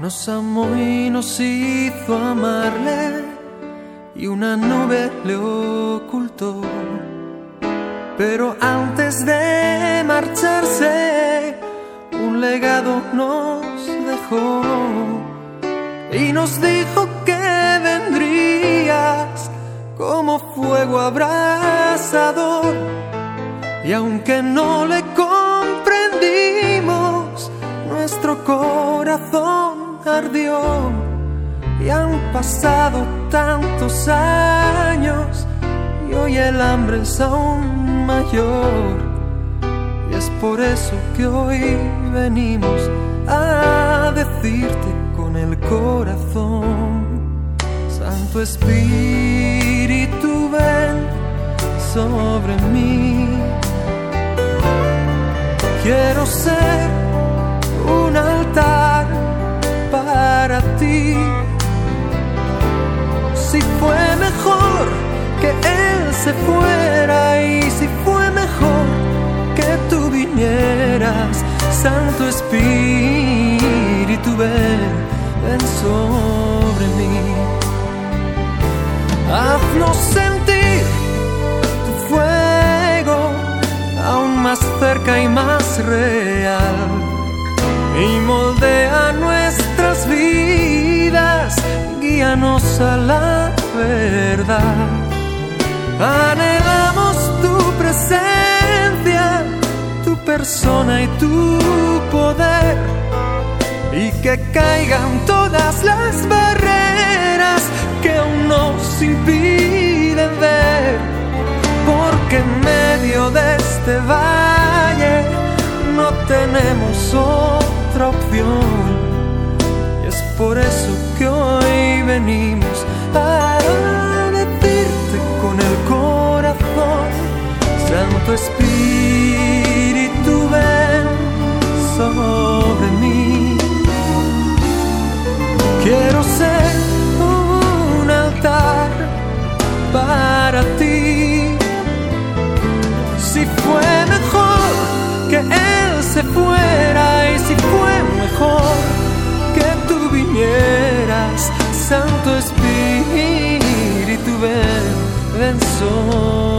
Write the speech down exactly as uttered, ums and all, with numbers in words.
Nos amó y nos hizo amarle, y una nube le ocultó. Pero antes de marcharse, un legado nos dejó y nos dijo que vendrías como fuego abrasador. Y aunque no le comprendimos, nuestro corazón ardió. Y han pasado tantos años y hoy el hambre es aún mayor. Y es por eso que hoy venimos a decirte con el corazón: Santo Espíritu, ven sobre mí. Quiero ser un altar para ti. Si fue mejor que Él se fuera, y si fue mejor que tú vinieras, Santo Espíritu, ven, ven sobre mí. Haznos sentir tu fuego aún más cerca y más real, y moldea nuestras vidas, guíanos a la verdad. Anhelamos tu presencia, tu persona y tu poder, y que caigan todas las barreras que aún nos impiden ver, porque en medio de este valle no tenemos otra opción. Y es por eso que hoy venimos a decirte con el corazón: Santo Espíritu, ven sobre mí. Quiero ser un altar para ti. Si fue mejor que Él se fuera, y si fue mejor que tú vinieras, Santo Espíritu, ven, ven sobre